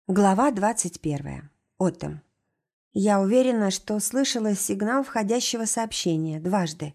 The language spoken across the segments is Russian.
Глава 21. Отом. Я уверена, что слышала сигнал входящего сообщения дважды.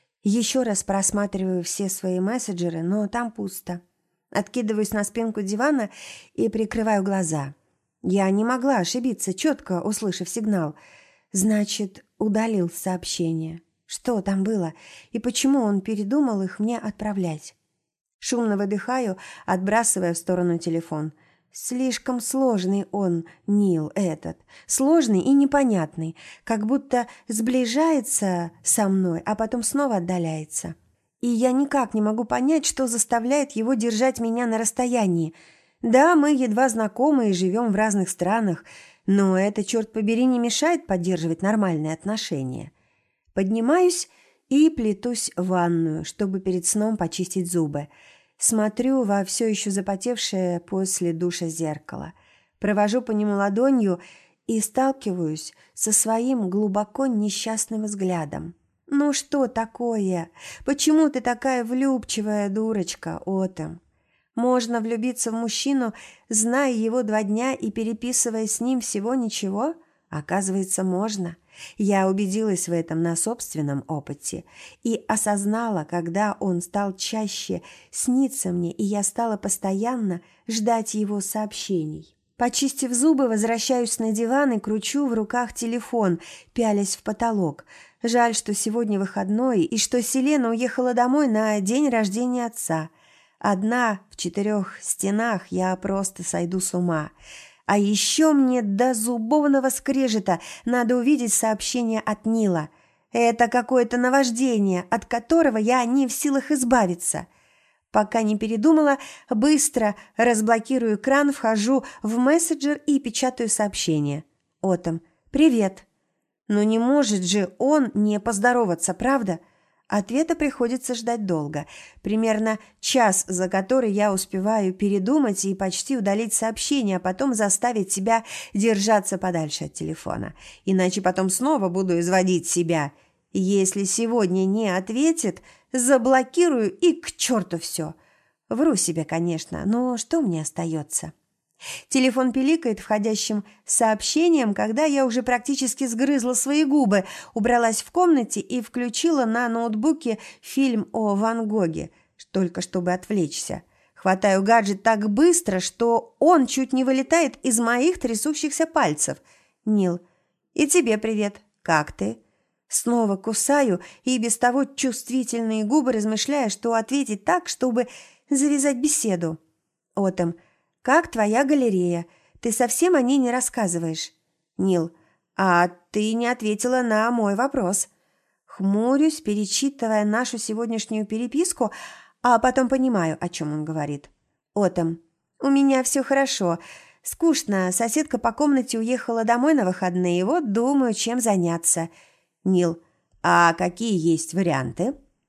Еще раз просматриваю все свои мессенджеры, но там пусто. Откидываюсь на спинку дивана и прикрываю глаза. Я не могла ошибиться, четко услышав сигнал. Значит, удалил сообщение. Что там было и почему он передумал их мне отправлять? Шумно выдыхаю, отбрасывая в сторону телефон. Слишком сложный он, Нил, этот. Сложный и непонятный, как будто сближается со мной, а потом снова отдаляется. И я никак не могу понять, что заставляет его держать меня на расстоянии. Да, мы едва знакомы и живем в разных странах, но это, черт побери, не мешает поддерживать нормальные отношения. Поднимаюсь и плетусь в ванную, чтобы перед сном почистить зубы. Смотрю во все еще запотевшее после душа зеркало. Провожу по нему ладонью и сталкиваюсь со своим глубоко несчастным взглядом. «Ну что такое? Почему ты такая влюбчивая дурочка, Отом? Можно влюбиться в мужчину, зная его 2 дня и переписывая с ним всего ничего? Оказывается, можно». Я убедилась в этом на собственном опыте и осознала, когда он стал чаще сниться мне, и я стала постоянно ждать его сообщений. Почистив зубы, возвращаюсь на диван и кручу в руках телефон, пялясь в потолок. Жаль, что сегодня выходной и что Селена уехала домой на день рождения отца. Одна в 4 стенах я просто сойду с ума. А еще мне до зубовного скрежета надо увидеть сообщение от Нила. Это какое-то наваждение, от которого я не в силах избавиться. Пока не передумала, быстро разблокирую экран, вхожу в мессенджер и печатаю сообщение. Отом, привет. Но не может же он не поздороваться, правда? Ответа приходится ждать долго. Примерно час, за который я успеваю передумать и почти удалить сообщение, а потом заставить себя держаться подальше от телефона. Иначе потом снова буду изводить себя. Если сегодня не ответит, заблокирую и к черту все. Вру себе, конечно, но что мне остается? Телефон пиликает входящим сообщением, когда я уже практически сгрызла свои губы, убралась в комнате и включила на ноутбуке фильм о Ван Гоге, только чтобы отвлечься. Хватаю гаджет так быстро, что он чуть не вылетает из моих трясущихся пальцев. «Нил, и тебе привет. Как ты?» Снова кусаю и без того чувствительные губы, размышляя, что ответить так, чтобы завязать беседу. «Отом, как твоя галерея? Ты совсем о ней не рассказываешь?» «Нил, а ты не ответила на мой вопрос». Хмурюсь, перечитывая нашу сегодняшнюю переписку, а потом понимаю, о чем он говорит. «Отом, у меня все хорошо. Скучно, соседка по комнате уехала домой на выходные, вот думаю, чем заняться». «Нил, а какие есть варианты?»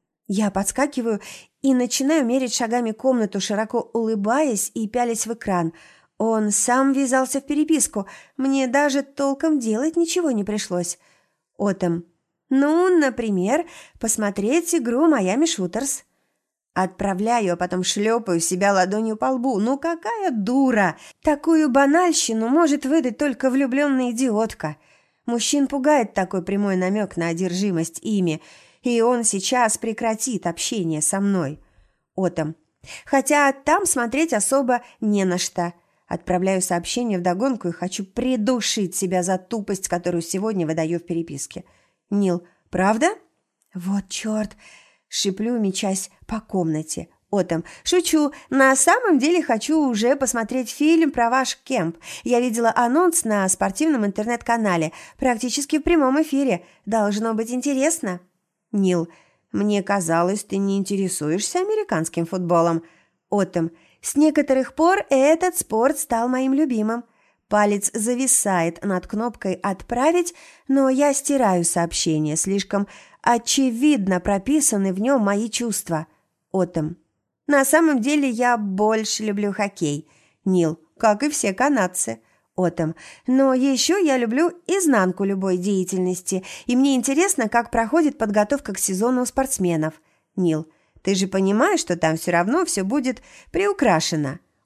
Я подскакиваю и начинаю мерить шагами комнату, широко улыбаясь и пялясь в экран. Он сам ввязался в переписку. Мне даже толком делать ничего не пришлось. Отом. Ну, например, посмотреть игру «Майами Шутерс». Отправляю, а потом шлепаю себя ладонью по лбу. Ну какая дура! Такую банальщину может выдать только влюбленная идиотка. Мужчин пугает такой прямой намек на одержимость ими, и он сейчас прекратит общение со мной. Отом. Хотя там смотреть особо не на что. Отправляю сообщение вдогонку и хочу придушить себя за тупость, которую сегодня выдаю в переписке. Нил, правда? Вот черт. Шиплю, мечась по комнате. Отом. Шучу. На самом деле хочу уже посмотреть фильм про ваш кемп. Я видела анонс на спортивном интернет-канале. Практически в прямом эфире. Должно быть интересно. Нил, мне казалось, ты не интересуешься американским футболом. Отом, с некоторых пор этот спорт стал моим любимым. Палец зависает над кнопкой «Отправить», но я стираю сообщение, слишком очевидно прописаны в нем мои чувства. Отом, на самом деле я больше люблю хоккей. Нил, как и все канадцы. Отом. Но еще я люблю изнанку любой деятельности, и мне интересно, как проходит подготовка к сезону у спортсменов. Нил, ты же понимаешь, что там все равно все будет приукрашено.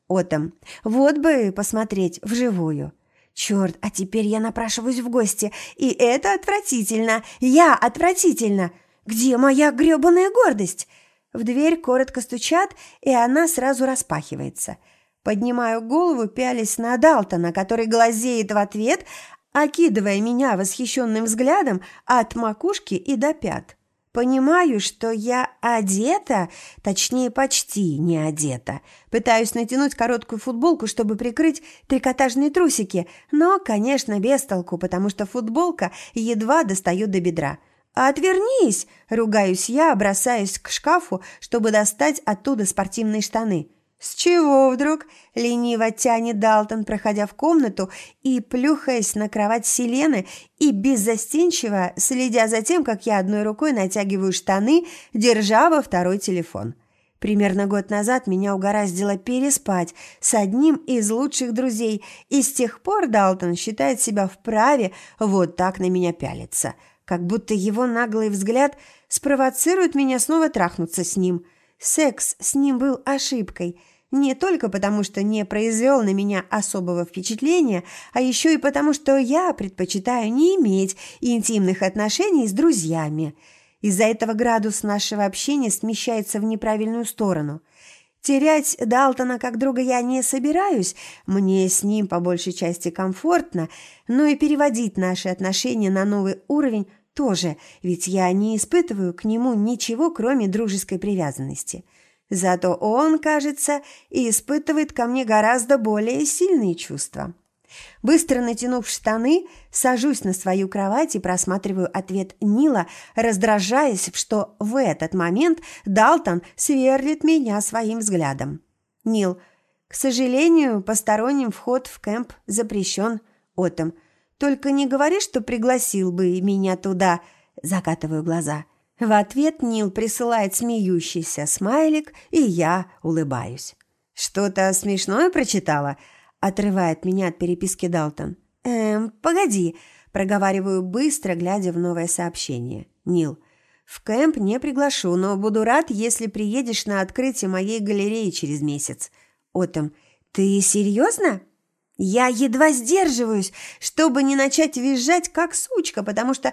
Отом. Вот бы посмотреть вживую. Черт, а теперь я напрашиваюсь в гости, и это отвратительно. Я отвратительно. Где моя грёбаная гордость? В дверь коротко стучат, и она сразу распахивается. Поднимаю голову, пялясь на Далтона, который глазеет в ответ, окидывая меня восхищенным взглядом от макушки и до пят. Понимаю, что я одета, точнее, почти не одета. Пытаюсь натянуть короткую футболку, чтобы прикрыть трикотажные трусики, но, конечно, без толку, потому что футболка едва достает до бедра. «Отвернись!» – ругаюсь я, бросаясь к шкафу, чтобы достать оттуда спортивные штаны. «С чего вдруг?» – лениво тянет Далтон, проходя в комнату и плюхаясь на кровать Селены и беззастенчиво следя за тем, как я одной рукой натягиваю штаны, держа во второй телефон. Примерно год назад меня угораздило переспать с одним из лучших друзей, и с тех пор Далтон считает себя вправе вот так на меня пялиться, как будто его наглый взгляд спровоцирует меня снова трахнуться с ним. Секс с ним был ошибкой. Не только потому, что не произвел на меня особого впечатления, а еще и потому, что я предпочитаю не иметь интимных отношений с друзьями. Из-за этого градус нашего общения смещается в неправильную сторону. Терять Далтона как друга я не собираюсь, мне с ним по большей части комфортно, но и переводить наши отношения на новый уровень тоже, ведь я не испытываю к нему ничего, кроме дружеской привязанности. Зато он, кажется, и испытывает ко мне гораздо более сильные чувства. Быстро натянув штаны, сажусь на свою кровать и просматриваю ответ Нила, раздражаясь, что в этот момент Далтон сверлит меня своим взглядом. Нил. К сожалению, посторонним вход в кемп запрещен. Отом. Только не говори, что пригласил бы меня туда. Закатываю глаза. В ответ Нил присылает смеющийся смайлик, и я улыбаюсь. «Что-то смешное прочитала?» – отрывает меня от переписки Далтон. Погоди», – проговариваю быстро, глядя в новое сообщение. Нил. «В кемп не приглашу, но буду рад, если приедешь на открытие моей галереи через месяц». Отом. «Ты серьезно?» Я едва сдерживаюсь, чтобы не начать визжать, как сучка, потому что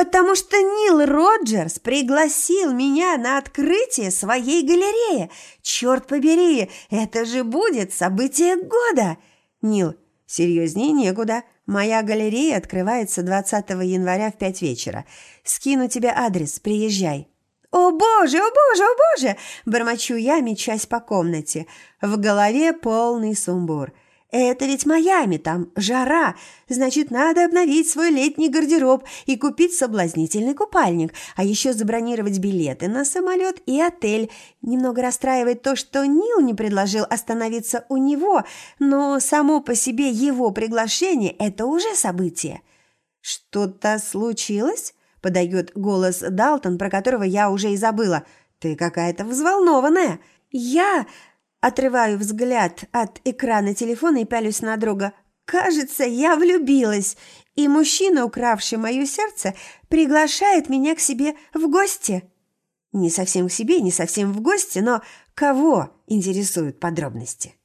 Нил Роджерс пригласил меня на открытие своей галереи. Черт побери, это же будет событие года. Нил, серьезнее некуда. Моя галерея открывается 20 января в 5 вечера. Скину тебе адрес, приезжай. «О боже, о боже, о боже!» – бормочу я, мечась по комнате. В голове полный сумбур. Это ведь Майами, там жара, значит, надо обновить свой летний гардероб и купить соблазнительный купальник, а еще забронировать билеты на самолет и отель. Немного расстраивает то, что Нил не предложил остановиться у него, но само по себе его приглашение – это уже событие. «Что-то случилось?» – подает голос Далтон, про которого я уже и забыла. «Ты какая-то взволнованная». «Я...» Отрываю взгляд от экрана телефона и пялюсь на друга. «Кажется, я влюбилась, и мужчина, укравший мое сердце, приглашает меня к себе в гости». Не совсем к себе, не совсем в гости, но кого интересуют подробности?